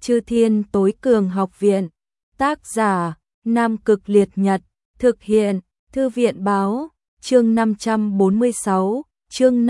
Chư Thiên Tối Cường Học Viện. Tác giả Nam Cực Liệt Nhật. Thực hiện Thư viện Báo. Chương 546. Chương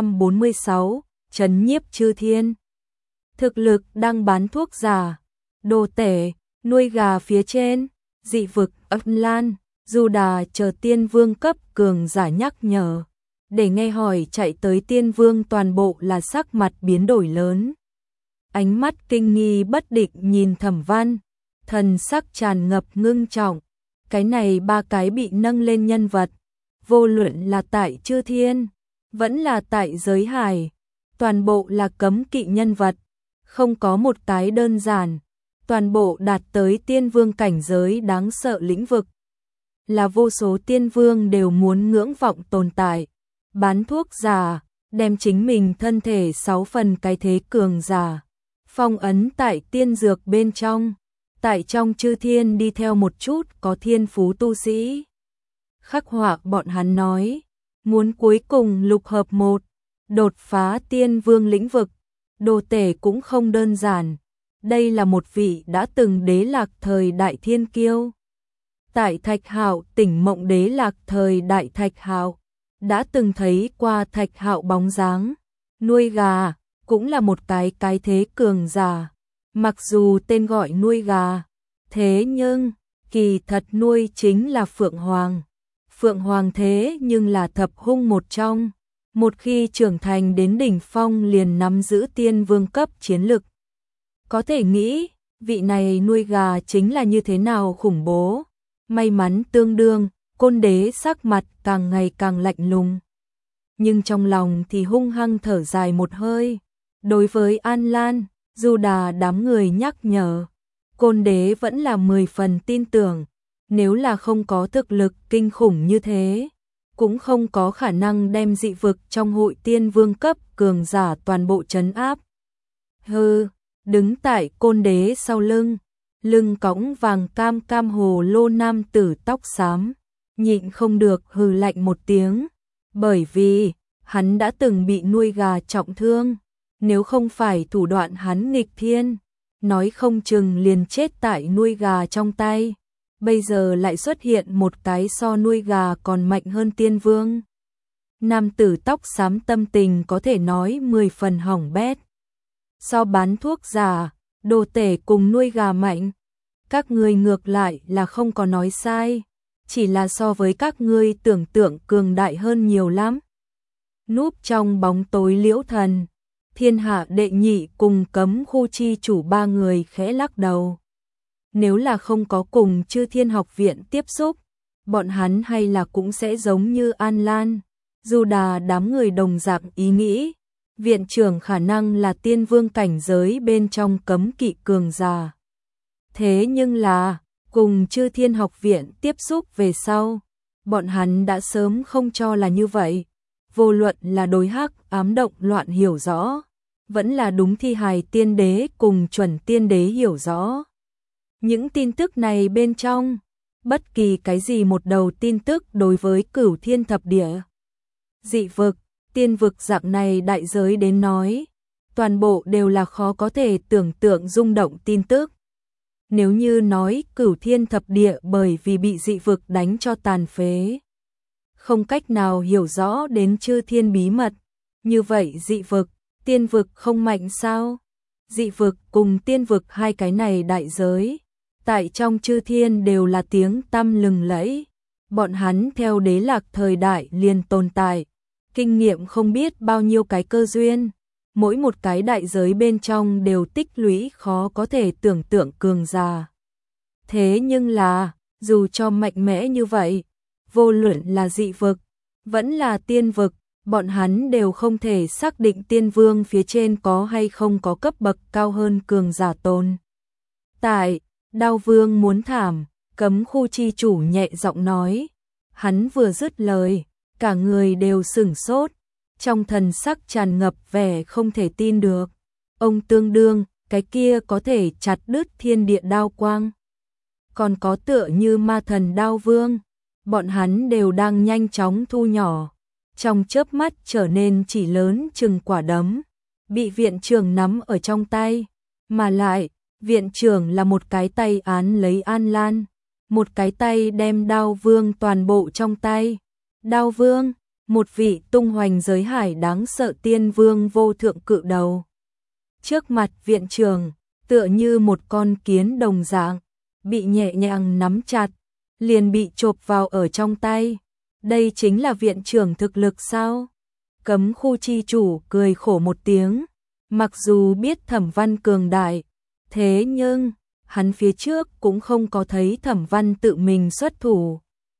546. Trấn nhiếp chư thiên. Thực lực đang bán thuốc giả. Đồ tể, nuôi gà phía trên. Dị vực Ấp Lan. Du Đà chờ tiên vương cấp cường giả nhắc nhở. Để nghe hỏi chạy tới tiên vương toàn bộ là sắc mặt biến đổi lớn. Ánh mắt kinh nghi bất định nhìn Thẩm Văn. Thần sắc tràn ngập ngưng trọng. Cái này ba cái bị nâng lên nhân vật. Vô luận là tại chư thiên, vẫn là tại giới hải. Toàn bộ là cấm kỵ nhân vật. Không có một cái đơn giản. Toàn bộ đạt tới tiên vương cảnh giới đáng sợ lĩnh vực. Là vô số tiên vương đều muốn ngưỡng vọng tồn tại. Bán thuốc giả, đem chính mình thân thể 6 phần cái thế cường giả. Phong ấn tại tiên dược bên trong. Tại trong chư thiên đi theo một chút có thiên phú tu sĩ. Khắc họa bọn hắn nói. Muốn cuối cùng lục hợp một. Đột phá tiên vương lĩnh vực. Đồ tể cũng không đơn giản. Đây là một vị đã từng đế lạc thời đại thiên kiêu. Tại Thạch Hạo tỉnh mộng đế lạc thời đại Thạch Hạo. Đã từng thấy qua Thạch Hạo bóng dáng. Nuôi gà, cũng là một cái thế cường giả. Mặc dù tên gọi nuôi gà, thế nhưng, kỳ thật nuôi chính là Phượng Hoàng. Phượng Hoàng thế nhưng là thập hung một trong. Một khi trưởng thành đến đỉnh phong liền nắm giữ tiên vương cấp chiến lực. Có thể nghĩ, vị này nuôi gà chính là như thế nào khủng bố. May mắn tương đương, Côn Đế sắc mặt càng ngày càng lạnh lùng. Nhưng trong lòng thì hung hăng thở dài một hơi. Đối với An Lan, Du Đà đám người nhắc nhở. Côn Đế vẫn là 10 phần tin tưởng. Nếu là không có thực lực kinh khủng như thế, cũng không có khả năng đem dị vực trong hội tiên vương cấp cường giả toàn bộ trấn áp. Hừ, đứng tại Côn Đế sau lưng, lưng cõng vàng cam cam hồ lô nam tử tóc xám, nhịn không được hừ lạnh một tiếng, bởi vì hắn đã từng bị nuôi gà trọng thương, nếu không phải thủ đoạn hắn nghịch thiên, nói không chừng liền chết tại nuôi gà trong tay. Bây giờ lại xuất hiện một cái so nuôi gà còn mạnh hơn tiên vương. Nam tử tóc xám tâm tình có thể nói 10 phần hỏng bét. So bán thuốc giả, đồ tể cùng nuôi gà mạnh. Các ngươi ngược lại là không có nói sai. Chỉ là so với các ngươi tưởng tượng cường đại hơn nhiều lắm. Núp trong bóng tối Liễu Thần, Thiên Hạ đệ nhị cùng cấm khu chi chủ ba người khẽ lắc đầu. Nếu là không có cùng Chư Thiên Học Viện tiếp xúc, bọn hắn hay là cũng sẽ giống như An Lan, Du Đà đám người đồng dạng ý nghĩ. Viện trưởng khả năng là tiên vương cảnh giới bên trong cấm kỵ cường giả. Thế nhưng là, cùng Chư Thiên Học Viện tiếp xúc về sau, bọn hắn đã sớm không cho là như vậy. Vô luận là đối hắc ám động loạn hiểu rõ, vẫn là đúng thi hài tiên đế cùng chuẩn tiên đế hiểu rõ. Những tin tức này bên trong, bất kỳ cái gì một đầu tin tức đối với Cửu Thiên Thập Địa, dị vực, tiên vực dạng này đại giới đến nói, toàn bộ đều là khó có thể tưởng tượng rung động tin tức. Nếu như nói Cửu Thiên Thập Địa bởi vì bị dị vực đánh cho tàn phế, không cách nào hiểu rõ đến chư thiên bí mật, như vậy dị vực, tiên vực không mạnh sao? Dị vực cùng tiên vực hai cái này đại giới, tại trong chư thiên đều là tiếng tăm lừng lẫy. Bọn hắn theo đế lạc thời đại liền tồn tại, kinh nghiệm không biết bao nhiêu cái cơ duyên, mỗi một cái đại giới bên trong đều tích lũy khó có thể tưởng tượng cường giả. Thế nhưng là, dù cho mạnh mẽ như vậy, vô luận là dị vực, vẫn là tiên vực, bọn hắn đều không thể xác định tiên vương phía trên có hay không có cấp bậc cao hơn cường giả tồn tại. Đao Vương muốn thảm, cấm khu chi chủ nhẹ giọng nói. Hắn vừa dứt lời, cả người đều sửng sốt, trong thần sắc tràn ngập vẻ không thể tin được. Ông tương đương, cái kia có thể chặt đứt thiên địa đao quang. Còn có tựa như ma thần Đao Vương, bọn hắn đều đang nhanh chóng thu nhỏ, trong chớp mắt trở nên chỉ lớn chừng quả đấm, bị viện trưởng nắm ở trong tay, mà lại Viện trưởng là một cái tay án lấy An Lan, một cái tay đem Đao Vương toàn bộ trong tay. Đao Vương, một vị tung hoành giới hải đáng sợ tiên vương vô thượng cự đầu. Trước mặt viện trưởng, tựa như một con kiến đồng dạng, bị nhẹ nhàng nắm chặt, liền bị chộp vào ở trong tay. Đây chính là viện trưởng thực lực sao? Cấm khu chi chủ cười khổ một tiếng, mặc dù biết Thẩm Văn cường đại, thế nhưng hắn phía trước cũng không có thấy Thẩm Văn tự mình xuất thủ.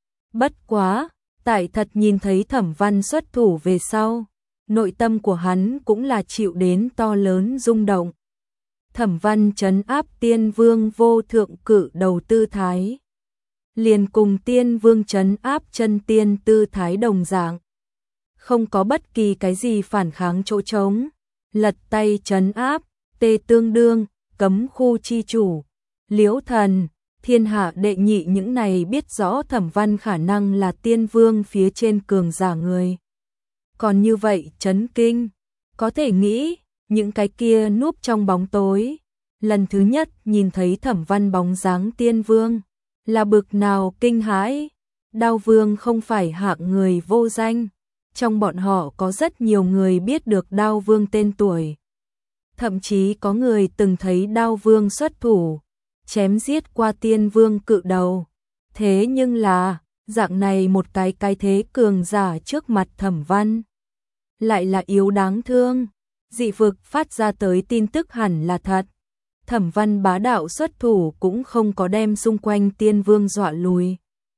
Bất quá, tại thật nhìn thấy Thẩm Văn xuất thủ về sau, nội tâm của hắn cũng là chịu đến to lớn rung động. Thẩm Văn trấn áp tiên vương vô thượng cự đầu tư thái, liền cùng tiên vương trấn áp chân tiên tư thái đồng dạng. Không có bất kỳ cái gì phản kháng chỗ trống, lật tay trấn áp, tê tương đương, cấm khu chi chủ, Liễu Thần, thiên hạ đệ nhị những này biết rõ Thẩm Văn khả năng là tiên vương phía trên cường giả người. Còn như vậy chấn kinh, có thể nghĩ, những cái kia núp trong bóng tối, lần thứ nhất nhìn thấy Thẩm Văn bóng dáng tiên vương, là bực nào kinh hãi. Đao Vương không phải hạng người vô danh, trong bọn họ có rất nhiều người biết được Đao Vương tên tuổi. Thậm chí có người từng thấy Đao Vương xuất thủ, chém giết qua tiên vương cự đầu. Thế nhưng là, dạng này một cái thế cường giả trước mặt Thẩm Văn, lại là yếu đáng thương. Dị vực phát ra tới tin tức hẳn là thật. Thẩm Văn bá đạo xuất thủ cũng không có đem xung quanh tiên vương dọa lùi.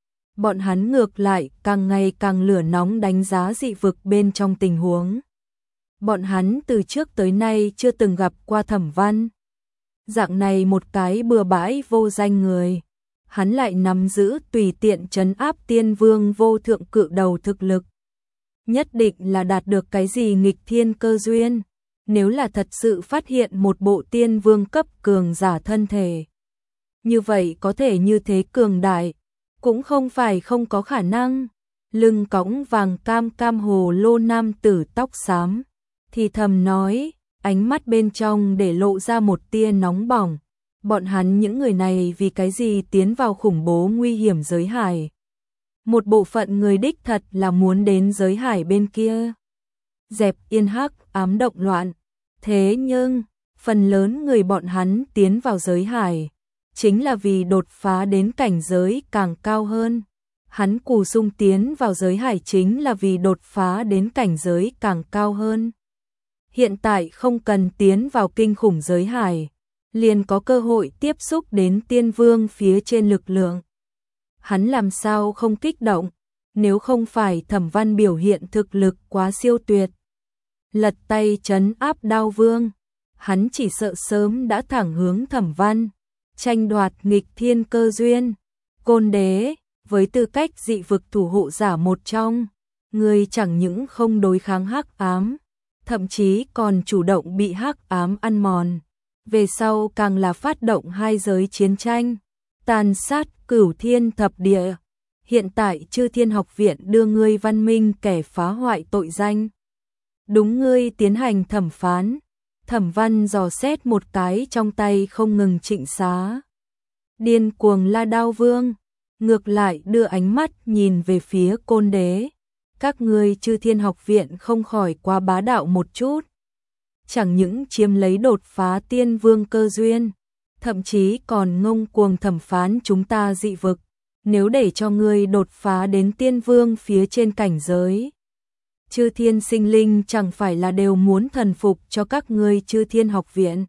Bọn hắn ngược lại càng ngày càng lửa nóng đánh giá dị vực bên trong tình huống. Bọn hắn từ trước tới nay chưa từng gặp qua Thẩm Văn. Dạng này một cái bừa bãi vô danh người, hắn lại nắm giữ tùy tiện trấn áp tiên vương vô thượng cự đầu thực lực. Nhất định là đạt được cái gì nghịch thiên cơ duyên. Nếu là thật sự phát hiện một bộ tiên vương cấp cường giả thân thể, như vậy có thể như thế cường đại, cũng không phải không có khả năng. Lưng cõng vàng cam cam hồ lô nam tử tóc xám, thì thầm nói, ánh mắt bên trong để lộ ra một tia nóng bỏng. Bọn hắn những người này vì cái gì tiến vào khủng bố nguy hiểm giới hải? Một bộ phận người đích thật là muốn đến giới hải bên kia, dẹp yên hắc ám động loạn. Thế nhưng, phần lớn người bọn hắn tiến vào giới hải, chính là vì đột phá đến cảnh giới càng cao hơn. Hắn Cù Sung tiến vào giới hải chính là vì đột phá đến cảnh giới càng cao hơn. Hiện tại không cần tiến vào kinh khủng giới hải, liền có cơ hội tiếp xúc đến tiên vương phía trên lực lượng. Hắn làm sao không kích động, nếu không phải Thẩm Văn biểu hiện thực lực quá siêu tuyệt. Lật tay trấn áp Đao Vương, hắn chỉ sợ sớm đã thẳng hướng Thẩm Văn, tranh đoạt nghịch thiên cơ duyên. Côn Đế, với tư cách dị vực thủ hộ giả một trong, người chẳng những không đối kháng hắc ám, thậm chí còn chủ động bị hắc ám ăn mòn. Về sau càng là phát động hai giới chiến tranh, tàn sát cửu thiên thập địa. Hiện tại Chư Thiên Học Viện đưa ngươi văn minh kẻ phá hoại tội danh. Đúng ngươi tiến hành thẩm phán. Thẩm Văn dò xét một cái trong tay không ngừng trịnh xá. Điên cuồng la Đao Vương, ngược lại đưa ánh mắt nhìn về phía Côn Đế. Các ngươi Chư Thiên Học Viện không khỏi quá bá đạo một chút. Chẳng những chiếm lấy đột phá tiên vương cơ duyên, thậm chí còn ngông cuồng thẩm phán chúng ta dị vực. Nếu để cho ngươi đột phá đến tiên vương phía trên cảnh giới, Chư Thiên sinh linh chẳng phải là đều muốn thần phục cho các ngươi Chư Thiên Học Viện.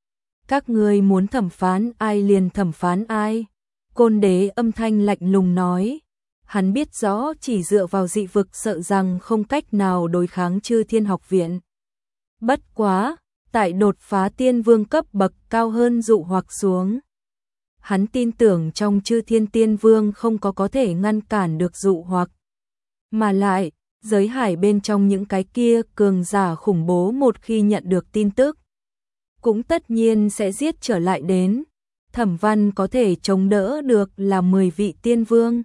Các ngươi muốn thẩm phán ai liền thẩm phán ai. Côn Đế âm thanh lạnh lùng nói. Hắn biết rõ chỉ dựa vào dị vực sợ rằng không cách nào đối kháng Chư Thiên Học Viện. Bất quá, tại đột phá tiên vương cấp bậc cao hơn dụ hoặc xuống, hắn tin tưởng trong Chư Thiên Tiên Vương không có thể ngăn cản được dụ hoặc. Mà lại, giới hải bên trong những cái kia cường giả khủng bố một khi nhận được tin tức, cũng tất nhiên sẽ giết trở lại đến. Thẩm Văn có thể chống đỡ được là 10 vị tiên vương,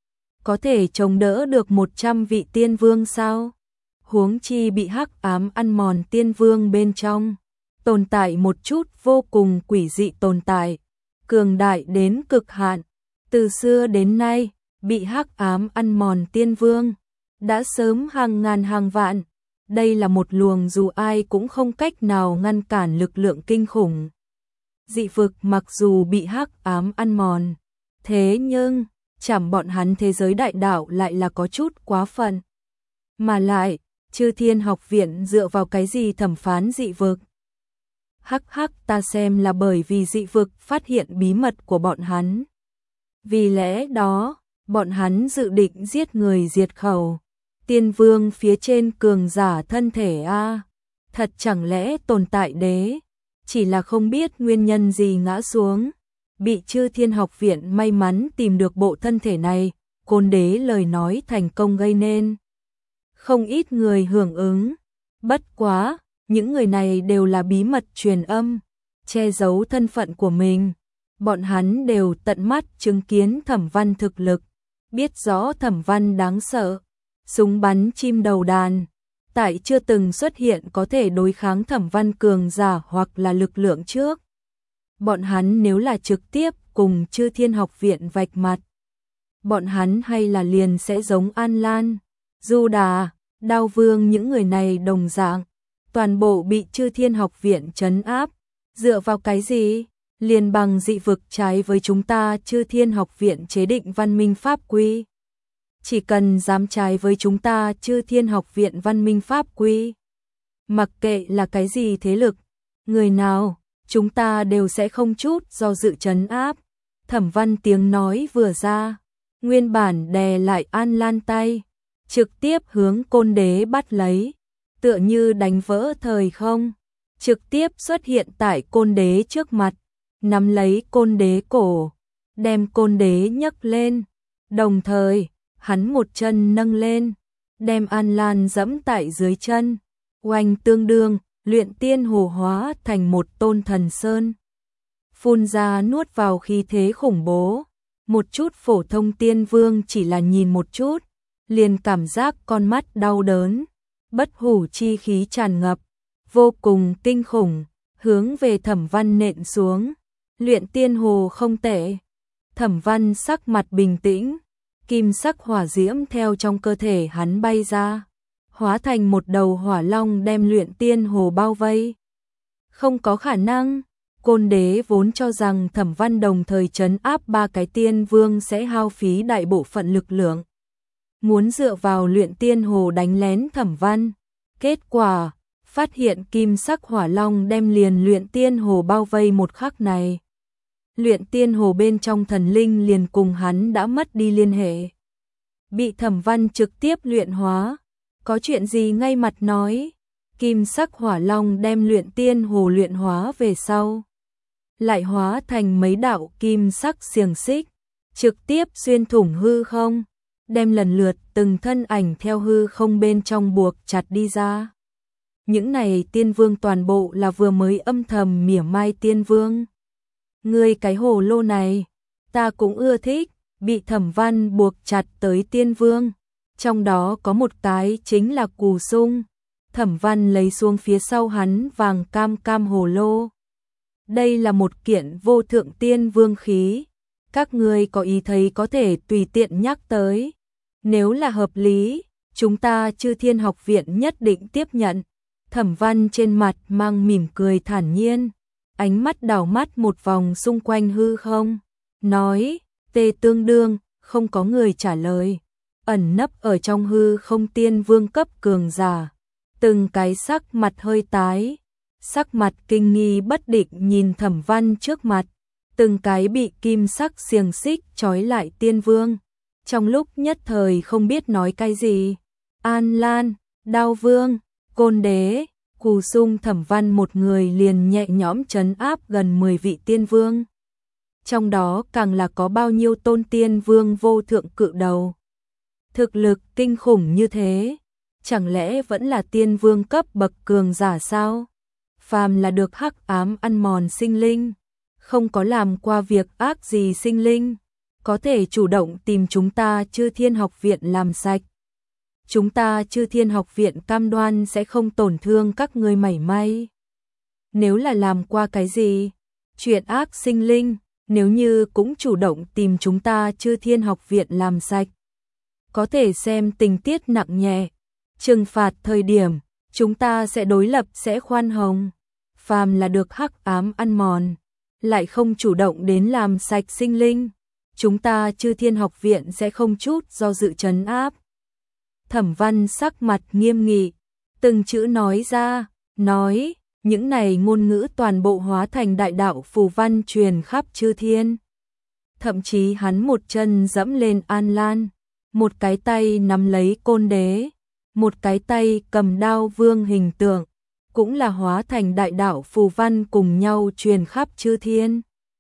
có thể chống đỡ được 100 vị tiên vương sao? Huống chi bị hắc ám ăn mòn tiên vương bên trong, tồn tại một chút vô cùng quỷ dị tồn tại, cường đại đến cực hạn. Từ xưa đến nay, bị hắc ám ăn mòn tiên vương, đã sớm hàng ngàn hàng vạn. Đây là một luồng dù ai cũng không cách nào ngăn cản lực lượng kinh khủng. Dị vực mặc dù bị hắc ám ăn mòn, thế nhưng chảm bọn hắn thế giới đại đạo lại là có chút quá phận. Mà lại, Chư Thiên Học Viện dựa vào cái gì thẩm phán dị vực? Hắc hắc, ta xem là bởi vì dị vực phát hiện bí mật của bọn hắn. Vì lẽ đó, bọn hắn dự định giết người diệt khẩu. Tiên vương phía trên cường giả thân thể a, thật chẳng lẽ tồn tại đế, chỉ là không biết nguyên nhân gì ngã xuống. Bị Chư Thiên Học Viện may mắn tìm được bộ thân thể này, Côn Đế lời nói thành công gây nên không ít người hưởng ứng. Bất quá, những người này đều là bí mật truyền âm, che giấu thân phận của mình. Bọn hắn đều tận mắt chứng kiến Thẩm Văn thực lực, biết rõ Thẩm Văn đáng sợ, súng bắn chim đầu đàn. Tại chưa từng xuất hiện có thể đối kháng Thẩm Văn cường giả hoặc là lực lượng trước. Bọn hắn nếu là trực tiếp cùng Chư Thiên Học Viện vạch mặt, bọn hắn hay là liền sẽ giống An Lan, Du Đà, Đao Vương những người này đồng dạng, toàn bộ bị Chư Thiên Học Viện trấn áp. Dựa vào cái gì? Liền bằng dị vực trái với chúng ta Chư Thiên Học Viện chế định văn minh pháp quy. Chỉ cần dám trái với chúng ta Chư Thiên Học Viện văn minh pháp quy, mặc kệ là cái gì thế lực, người nào, chúng ta đều sẽ không chút do dự trấn áp. Thẩm Văn tiếng nói vừa ra, nguyên bản đè lại An Lan tay, trực tiếp hướng Côn Đế bắt lấy, tựa như đánh vỡ thời không, trực tiếp xuất hiện tại Côn Đế trước mặt, nắm lấy Côn Đế cổ, đem Côn Đế nhấc lên, đồng thời, hắn một chân nâng lên, đem An Lan dẫm tại dưới chân, oanh tương đương, luyện tiên hồ hóa thành một tôn thần sơn. Phun ra nuốt vào khí thế khủng bố, một chút phổ thông tiên vương chỉ là nhìn một chút, liền cảm giác con mắt đau đớn, bất hủ chi khí tràn ngập, vô cùng kinh khủng, hướng về Thẩm Văn nện xuống. Luyện tiên hồ không tệ. Thẩm Văn sắc mặt bình tĩnh, kim sắc hỏa diễm theo trong cơ thể hắn bay ra, hóa thành một đầu hỏa long đem luyện tiên hồ bao vây. Không có khả năng, Côn Đế vốn cho rằng Thẩm Văn đồng thời trấn áp 3 cái tiên vương sẽ hao phí đại bộ phận lực lượng, muốn dựa vào luyện tiên hồ đánh lén Thẩm Văn. Kết quả, phát hiện kim sắc hỏa long đem liền luyện tiên hồ bao vây một khắc này. Luyện tiên hồ bên trong thần linh liền cùng hắn đã mất đi liên hệ. Bị Thẩm Văn trực tiếp luyện hóa, có chuyện gì ngay mặt nói. Kim sắc hỏa long đem luyện tiên hồ luyện hóa về sau, lại hóa thành mấy đạo kim sắc xiềng xích, trực tiếp xuyên thủng hư không, đem lần lượt từng thân ảnh theo hư không bên trong buộc chặt đi ra. Những này tiên vương toàn bộ là vừa mới âm thầm mỉa mai tiên vương. Ngươi cái hồ lô này, ta cũng ưa thích, bị Thẩm Văn buộc chặt tới tiên vương. Trong đó có một cái chính là Cù Sung. Thẩm Văn lấy xuống phía sau hắn vàng cam cam hồ lô. Đây là một kiện vô thượng tiên vương khí. Các ngươi có ý thấy có thể tùy tiện nhắc tới. Nếu là hợp lý, chúng ta Chư Thiên Học Viện nhất định tiếp nhận. Thẩm Văn trên mặt mang mỉm cười thản nhiên, ánh mắt đảo mắt một vòng xung quanh hư không, nói, tê tương đương, không có người trả lời. Ẩn nấp ở trong hư không tiên vương cấp cường giả, từng cái sắc mặt hơi tái, sắc mặt kinh nghi bất định nhìn Thẩm Văn trước mặt, từng cái bị kim sắc xiềng xích trói lại tiên vương, trong lúc nhất thời không biết nói cái gì. An Lan, Đao Vương, Côn Đế, Cù Sung, Thẩm Văn một người liền nhẹ nhõm trấn áp gần 10 vị tiên vương. Trong đó càng là có bao nhiêu tôn tiên vương vô thượng cự đầu. Thực lực kinh khủng như thế, chẳng lẽ vẫn là tiên vương cấp bậc cường giả sao? Phàm là được hắc ám ăn mòn sinh linh, không có làm qua việc ác gì sinh linh, có thể chủ động tìm chúng ta Chư Thiên Học Viện làm sạch. Chúng ta Chư Thiên Học Viện cam đoan sẽ không tổn thương các ngươi mảy may. nếu là làm qua cái gì chuyện ác sinh linh, nếu như cũng chủ động tìm chúng ta Chư Thiên Học Viện làm sạch, có thể xem tình tiết nặng nhẹ, trừng phạt thời điểm, chúng ta sẽ đối lập sẽ khoan hồng. Phàm là được hắc ám ăn mòn, lại không chủ động đến làm sạch sinh linh, chúng ta Chư Thiên Học Viện sẽ không chút do dự trấn áp. Thẩm Văn sắc mặt nghiêm nghị, từng chữ nói ra, nói, những này ngôn ngữ toàn bộ hóa thành đại đạo phù văn truyền khắp chư thiên. Thậm chí hắn một chân dẫm lên An Lan, một cái tay nắm lấy Côn Đế, một cái tay cầm đao vương hình tượng, cũng là hóa thành đại đạo phù văn cùng nhau truyền khắp chư thiên.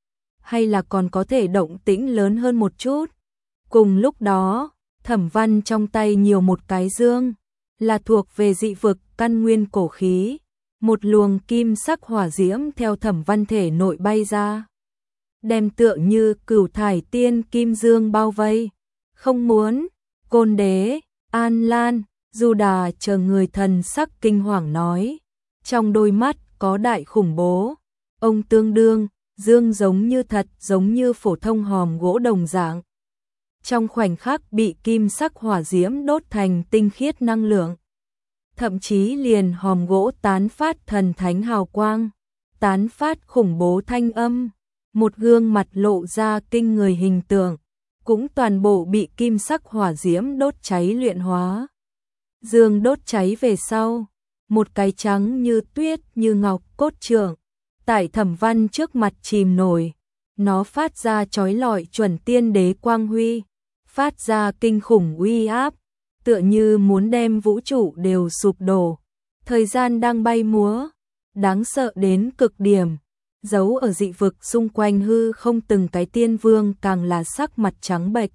Hay là còn có thể động tĩnh lớn hơn một chút. Cùng lúc đó, Thẩm Văn trong tay nhiều một cái dương, là thuộc về dị vực căn nguyên cổ khí, một luồng kim sắc hỏa diễm theo Thẩm Văn thể nội bay ra, đem tựa như cửu thải tiên kim dương bao vây. Không muốn, Côn Đế, An Lan, Du Đà chờ người thần sắc kinh hoàng nói, trong đôi mắt có đại khủng bố. Ông tương đương, dương giống như thật, giống như phổ thông hòm gỗ đồng dạng. Trong khoảnh khắc bị kim sắc hỏa diễm đốt thành tinh khiết năng lượng. Thậm chí liền hòm gỗ tán phát thần thánh hào quang, tán phát khủng bố thanh âm, một gương mặt lộ ra kinh người hình tượng, cũng toàn bộ bị kim sắc hỏa diễm đốt cháy luyện hóa. Dương đốt cháy về sau, một cái trắng như tuyết như ngọc cốt trượng, tại Thẩm Văn trước mặt chìm nổi, nó phát ra chói lọi chuẩn tiên đế quang huy, phát ra kinh khủng uy áp, tựa như muốn đem vũ trụ đều sụp đổ. Thời gian đang bay múa, đáng sợ đến cực điểm, giấu ở dị vực xung quanh hư không từng cái tiên vương càng là sắc mặt trắng bệch.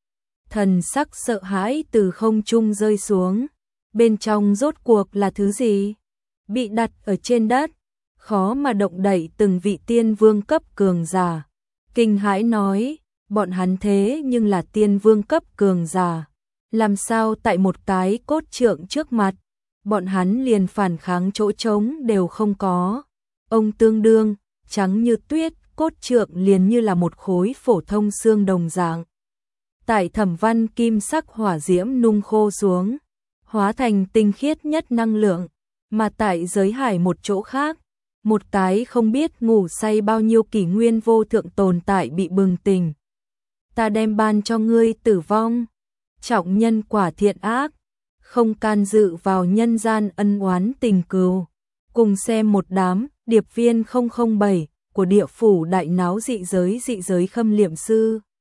Thần sắc sợ hãi từ không trung rơi xuống, bên trong rốt cuộc là thứ gì? Bị đặt ở trên đất, khó mà động đậy từng vị tiên vương cấp cường giả. Kinh hãi nói, bọn hắn thế nhưng là tiên vương cấp cường giả, làm sao tại một cái cốt trượng trước mặt, bọn hắn liền phản kháng chỗ trống đều không có. Ông tương đương, trắng như tuyết, cốt trượng liền như là một khối phổ thông xương đồng dạng. Tại Thẩm Văn kim sắc hỏa diễm nung khô xuống, hóa thành tinh khiết nhất năng lượng, mà tại giới hải một chỗ khác, một cái không biết ngủ say bao nhiêu kỷ nguyên vô thượng tồn tại bị bừng tỉnh. Ta đem ban cho ngươi tử vong, trọng nhân quả thiện ác, không can dự vào nhân gian ân oán tình cừu. Cùng xem một đám điệp viên 007 của địa phủ đại náo dị giới khâm liệm sư.